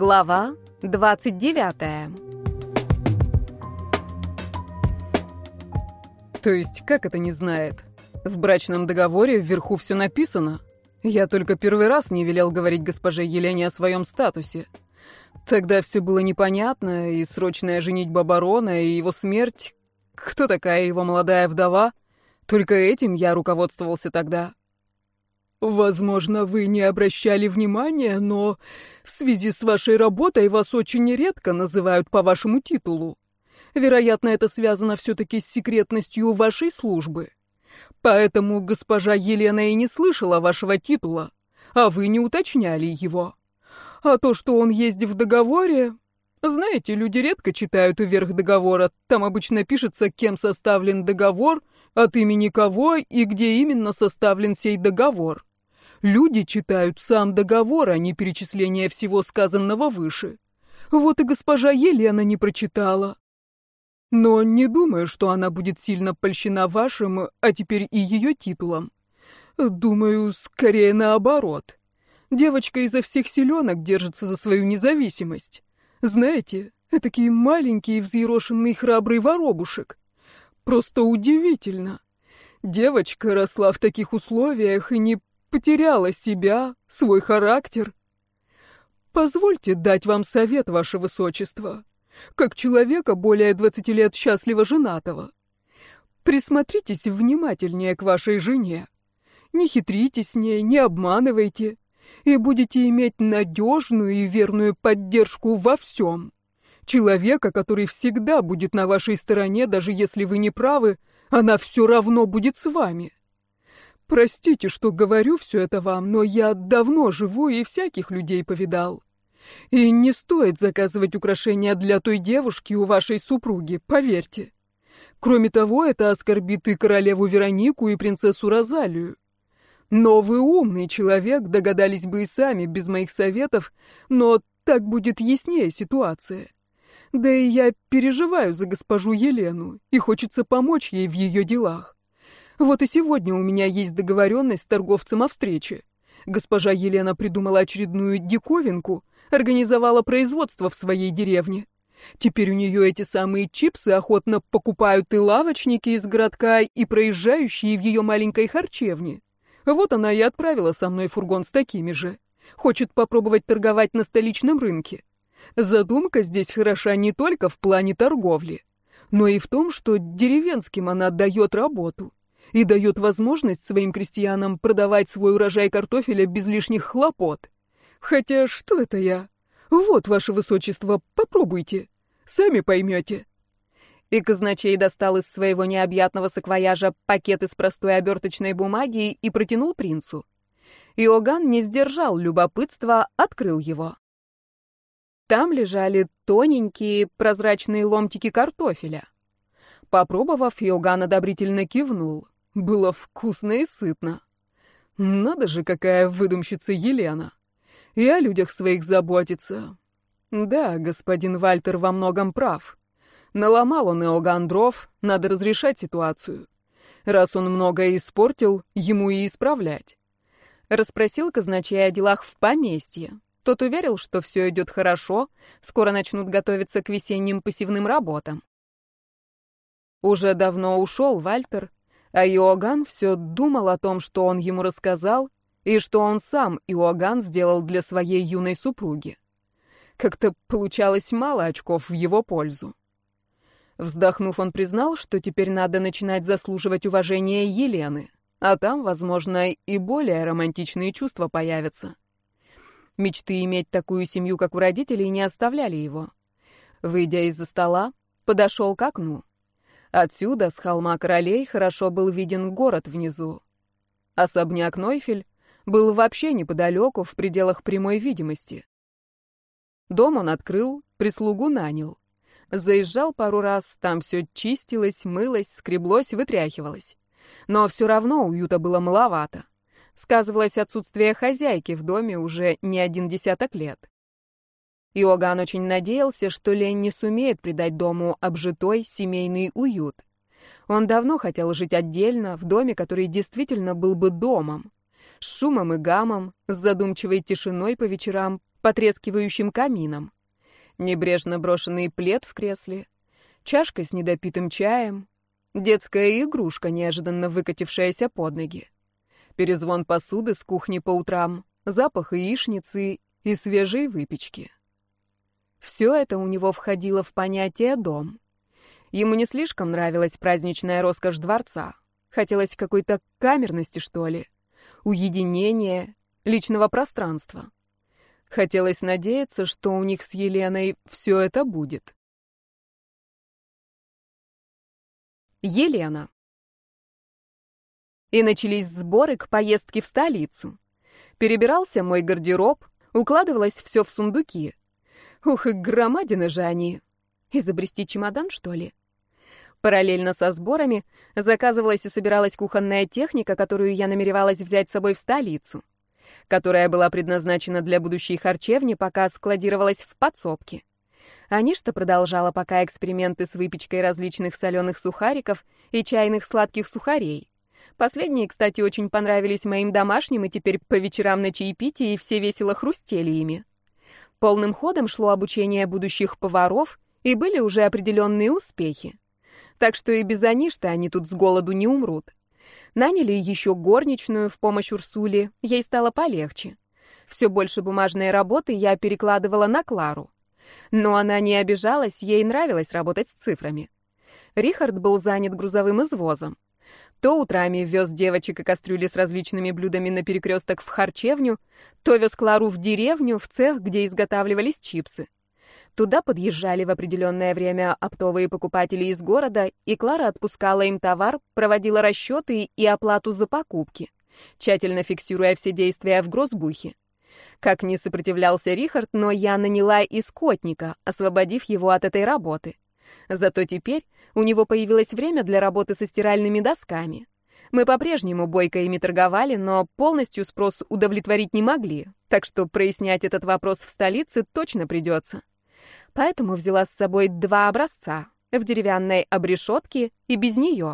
Глава 29. То есть, как это не знает? В брачном договоре вверху все написано. Я только первый раз не велел говорить госпоже Елене о своем статусе. Тогда все было непонятно, и срочная женитьба барона, и его смерть. Кто такая его молодая вдова? Только этим я руководствовался тогда. Возможно, вы не обращали внимания, но в связи с вашей работой вас очень редко называют по вашему титулу. Вероятно, это связано все-таки с секретностью вашей службы. Поэтому госпожа Елена и не слышала вашего титула, а вы не уточняли его. А то, что он есть в договоре... Знаете, люди редко читают верх договора. Там обычно пишется, кем составлен договор, от имени кого и где именно составлен сей договор. Люди читают сам договор, а не перечисление всего сказанного выше. Вот и госпожа Елена не прочитала. Но не думаю, что она будет сильно польщена вашим, а теперь и ее титулом. Думаю, скорее наоборот. Девочка изо всех силенок держится за свою независимость. Знаете, этакий маленький, взъерошенный, храбрый воробушек. Просто удивительно. Девочка росла в таких условиях и не потеряла себя, свой характер. Позвольте дать вам совет, ваше высочество, как человека более 20 лет счастливо женатого. Присмотритесь внимательнее к вашей жене. Не хитрите с ней, не обманывайте, и будете иметь надежную и верную поддержку во всем. Человека, который всегда будет на вашей стороне, даже если вы не правы, она все равно будет с вами. Простите, что говорю все это вам, но я давно живу и всяких людей повидал. И не стоит заказывать украшения для той девушки у вашей супруги, поверьте. Кроме того, это оскорбит и королеву Веронику, и принцессу Розалию. Но вы умный человек, догадались бы и сами, без моих советов, но так будет яснее ситуация. Да и я переживаю за госпожу Елену, и хочется помочь ей в ее делах. Вот и сегодня у меня есть договоренность с торговцем о встрече. Госпожа Елена придумала очередную диковинку, организовала производство в своей деревне. Теперь у нее эти самые чипсы охотно покупают и лавочники из городка, и проезжающие в ее маленькой харчевне. Вот она и отправила со мной фургон с такими же. Хочет попробовать торговать на столичном рынке. Задумка здесь хороша не только в плане торговли, но и в том, что деревенским она дает работу и дает возможность своим крестьянам продавать свой урожай картофеля без лишних хлопот. Хотя что это я? Вот, ваше высочество, попробуйте. Сами поймете. И казначей достал из своего необъятного саквояжа пакет из простой оберточной бумаги и протянул принцу. Иоганн не сдержал любопытства, открыл его. Там лежали тоненькие прозрачные ломтики картофеля. Попробовав, Иоганн одобрительно кивнул. Было вкусно и сытно. Надо же, какая выдумщица Елена. И о людях своих заботится. Да, господин Вальтер во многом прав. Наломал он Иоганн дров, надо разрешать ситуацию. Раз он многое испортил, ему и исправлять. Расспросил казначея о делах в поместье. Тот уверил, что все идет хорошо, скоро начнут готовиться к весенним посевным работам. Уже давно ушел Вальтер, а Иоганн все думал о том, что он ему рассказал, и что он сам, Иоганн, сделал для своей юной супруги. Как-то получалось мало очков в его пользу. Вздохнув, он признал, что теперь надо начинать заслуживать уважения Елены, а там, возможно, и более романтичные чувства появятся. Мечты иметь такую семью, как у родителей, не оставляли его. Выйдя из-за стола, подошел к окну. Отсюда, с холма Королей, хорошо был виден город внизу. Особняк Нойфель был вообще неподалеку, в пределах прямой видимости. Дом он открыл, прислугу нанял. Заезжал пару раз, там все чистилось, мылось, скреблось, вытряхивалось. Но все равно уюта было маловато. Сказывалось отсутствие хозяйки в доме уже не 10 лет. Иоганн очень надеялся, что Лень не сумеет придать дому обжитой семейный уют. Он давно хотел жить отдельно, в доме, который действительно был бы домом. С шумом и гамом, с задумчивой тишиной по вечерам, потрескивающим камином. Небрежно брошенный плед в кресле, чашка с недопитым чаем, детская игрушка, неожиданно выкатившаяся под ноги, перезвон посуды с кухни по утрам, запах яичницы и свежей выпечки. Все это у него входило в понятие «дом». Ему не слишком нравилась праздничная роскошь дворца. Хотелось какой-то камерности, что ли, уединения, личного пространства. Хотелось надеяться, что у них с Еленой все это будет. Елена. И начались сборы к поездке в столицу. Перебирался мой гардероб, укладывалось все в сундуки. Ух, и громадины же они. Изобрести чемодан, что ли? Параллельно со сборами заказывалась и собиралась кухонная техника, которую я намеревалась взять с собой в столицу, которая была предназначена для будущей харчевни, пока складировалась в подсобке. Аништа продолжала пока эксперименты с выпечкой различных соленых сухариков и чайных сладких сухарей. Последние, кстати, очень понравились моим домашним, и теперь по вечерам на чаепитии все весело хрустели ими. Полным ходом шло обучение будущих поваров, и были уже определенные успехи. Так что и без Аништы они тут с голоду не умрут. Наняли еще горничную в помощь Урсуле, ей стало полегче. Все больше бумажной работы я перекладывала на Клару. Но она не обижалась, ей нравилось работать с цифрами. Рихард был занят грузовым извозом. То утрами вез девочек и кастрюли с различными блюдами на перекресток в харчевню, то вез Клару в деревню, в цех, где изготавливались чипсы. Туда подъезжали в определенное время оптовые покупатели из города, и Клара отпускала им товар, проводила расчеты и оплату за покупки, тщательно фиксируя все действия в гроссбухе. Как ни сопротивлялся Рихард, но я наняла и скотника, освободив его от этой работы. Зато теперь у него появилось время для работы со стиральными досками. Мы по-прежнему бойко ими торговали, но полностью спрос удовлетворить не могли, так что прояснять этот вопрос в столице точно придется. Поэтому взяла с собой 2 образца в деревянной обрешетке и без нее.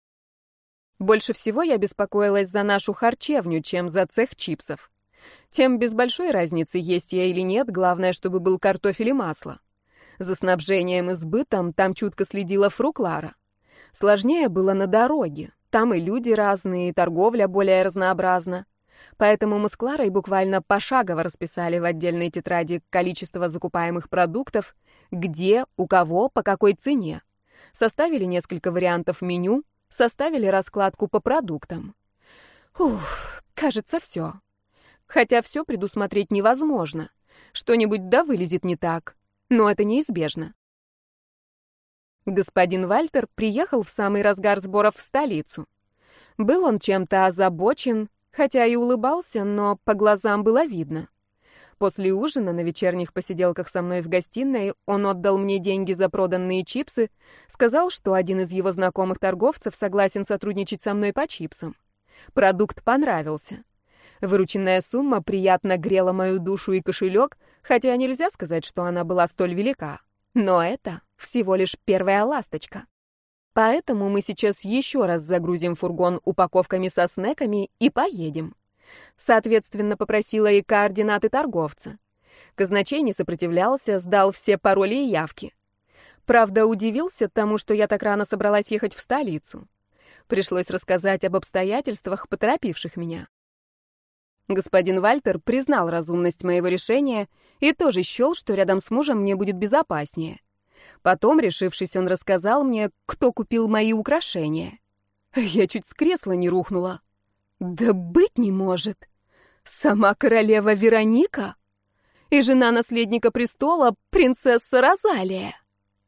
Больше всего я беспокоилась за нашу харчевню, чем за цех чипсов. Тем без большой разницы, есть я или нет, главное, чтобы был картофель и масло. За снабжением и сбытом там чутко следила фру Клара. Сложнее было на дороге. Там и люди разные, и торговля более разнообразна. Поэтому мы с Кларой буквально пошагово расписали в отдельной тетради количество закупаемых продуктов, где, у кого, по какой цене. Составили несколько вариантов меню, составили раскладку по продуктам. Ух, кажется, все. Хотя все предусмотреть невозможно. Что-нибудь да вылезет не так. Но это неизбежно. Господин Вальтер приехал в самый разгар сборов в столицу. Был он чем-то озабочен, хотя и улыбался, но по глазам было видно. После ужина на вечерних посиделках со мной в гостиной он отдал мне деньги за проданные чипсы, сказал, что один из его знакомых торговцев согласен сотрудничать со мной по чипсам. Продукт понравился. Вырученная сумма приятно грела мою душу и кошелек, хотя нельзя сказать, что она была столь велика. Но это всего лишь первая ласточка. Поэтому мы сейчас еще раз загрузим фургон упаковками со снеками и поедем. Соответственно, попросила и координаты торговца. Казначей не сопротивлялся, сдал все пароли и явки. Правда, удивился тому, что я так рано собралась ехать в столицу. Пришлось рассказать об обстоятельствах, поторопивших меня. Господин Вальтер признал разумность моего решения и тоже счел, что рядом с мужем мне будет безопаснее. Потом, решившись, он рассказал мне, кто купил мои украшения. Я чуть с кресла не рухнула. Да быть не может. Сама королева Вероника и жена наследника престола, принцесса Розалия.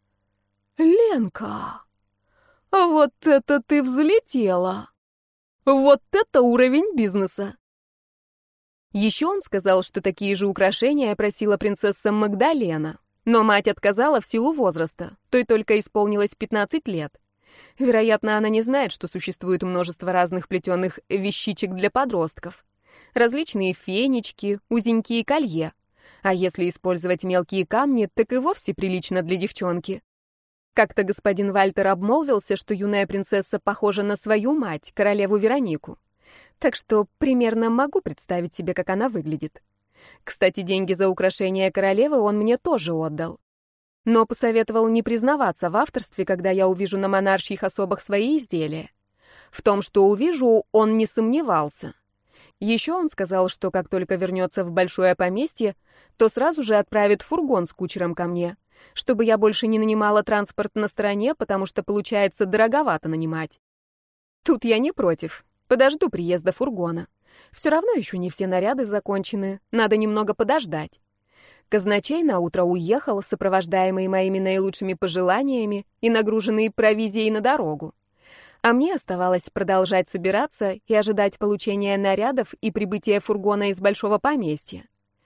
Ленка, вот это ты взлетела. Вот это уровень бизнеса. Еще он сказал, что такие же украшения просила принцесса Магдалена, но мать отказала в силу возраста, той только исполнилось 15 лет. Вероятно, она не знает, что существует множество разных плетеных вещичек для подростков. Различные фенечки, узенькие колье. А если использовать мелкие камни, так и вовсе прилично для девчонки. Как-то господин Вальтер обмолвился, что юная принцесса похожа на свою мать, королеву Веронику. Так что примерно могу представить себе, как она выглядит. Кстати, деньги за украшение королевы он мне тоже отдал. Но посоветовал не признаваться в авторстве, когда я увижу на монаршьих особах свои изделия. В том, что увижу, он не сомневался. Еще он сказал, что как только вернется в большое поместье, то сразу же отправит фургон с кучером ко мне, чтобы я больше не нанимала транспорт на стороне, потому что, получается, дороговато нанимать. Тут я не против. Подожду приезда фургона. Все равно еще не все наряды закончены, надо немного подождать. Казначей наутро уехал, сопровождаемый моими наилучшими пожеланиями и нагруженный провизией на дорогу. А мне оставалось продолжать собираться и ожидать получения нарядов и прибытия фургона из большого поместья.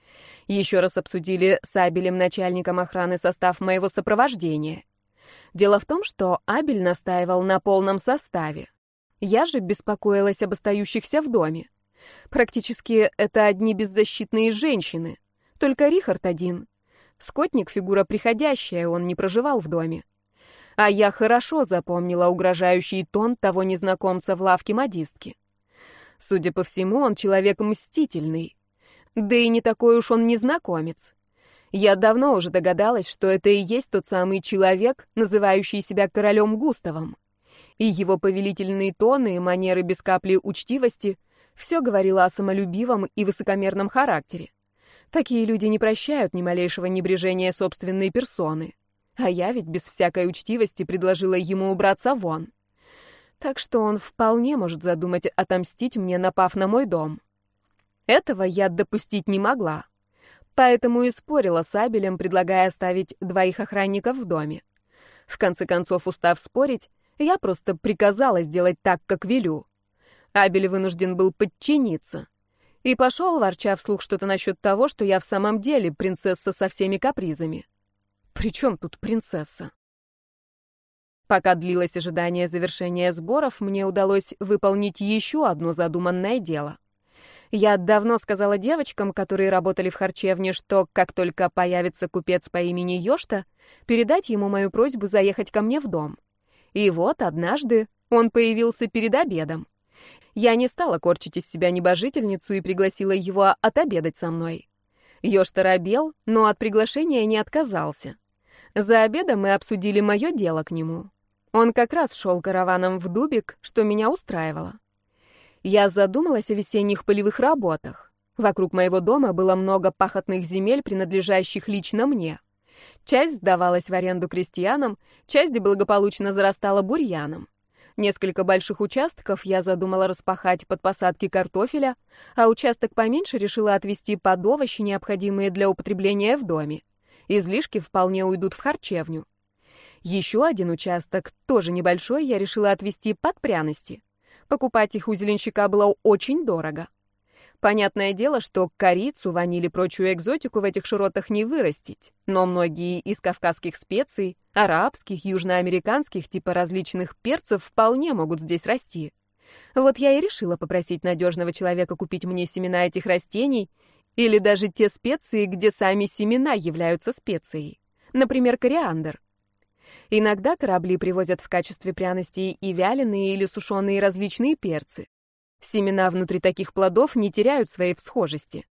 Еще раз обсудили с Абелем, начальником охраны, состав моего сопровождения. Дело в том, что Абель настаивал на полном составе. Я же беспокоилась об остающихся в доме. Практически это одни беззащитные женщины. Только Рихард один. Скотник — фигура приходящая, он не проживал в доме. А я хорошо запомнила угрожающий тон того незнакомца в лавке модистки. Судя по всему, он человек мстительный. Да и не такой уж он незнакомец. Я давно уже догадалась, что это и есть тот самый человек, называющий себя королем Густавом. И его повелительные тоны, манеры без капли учтивости — все говорило о самолюбивом и высокомерном характере. Такие люди не прощают ни малейшего небрежения собственной персоны. А я ведь без всякой учтивости предложила ему убраться вон. Так что он вполне может задумать отомстить мне, напав на мой дом. Этого я допустить не могла. Поэтому и спорила с Абелем, предлагая оставить 2 охранников в доме. В конце концов, устав спорить, я просто приказала сделать так, как велю. Абель вынужден был подчиниться. И пошел, ворча вслух что-то насчет того, что я в самом деле принцесса со всеми капризами. При чем тут принцесса? Пока длилось ожидание завершения сборов, мне удалось выполнить еще одно задуманное дело. Я давно сказала девочкам, которые работали в харчевне, что как только появится купец по имени Йошта, передать ему мою просьбу заехать ко мне в дом. И вот однажды он появился перед обедом. Я не стала корчить из себя небожительницу и пригласила его отобедать со мной. Йошта робел, но от приглашения не отказался. За обедом мы обсудили мое дело к нему. Он как раз шел караваном в Дубик, что меня устраивало. Я задумалась о весенних полевых работах. Вокруг моего дома было много пахотных земель, принадлежащих лично мне. Часть сдавалась в аренду крестьянам, часть благополучно зарастала бурьяном. Несколько больших участков я задумала распахать под посадки картофеля, а участок поменьше решила отвести под овощи, необходимые для употребления в доме. Излишки вполне уйдут в харчевню. Еще один участок, тоже небольшой, я решила отвести под пряности. Покупать их у зеленщика было очень дорого. Понятное дело, что корицу, ваниль и прочую экзотику в этих широтах не вырастить, но многие из кавказских специй, арабских, южноамериканских, типа различных перцев, вполне могут здесь расти. Вот я и решила попросить надежного человека купить мне семена этих растений или даже те специи, где сами семена являются специей. Например, кориандр. Иногда корабли привозят в качестве пряностей и вяленые или сушеные различные перцы. Семена внутри таких плодов не теряют своей всхожести.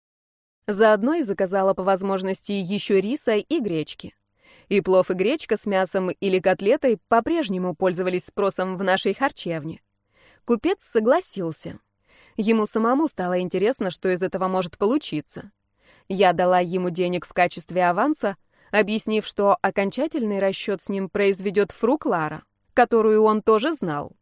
Заодно и заказала по возможности еще риса и гречки. И плов, и гречка с мясом или котлетой по-прежнему пользовались спросом в нашей харчевне. Купец согласился. Ему самому стало интересно, что из этого может получиться. Я дала ему денег в качестве аванса, объяснив, что окончательный расчет с ним произведет фру Клара, которую он тоже знал.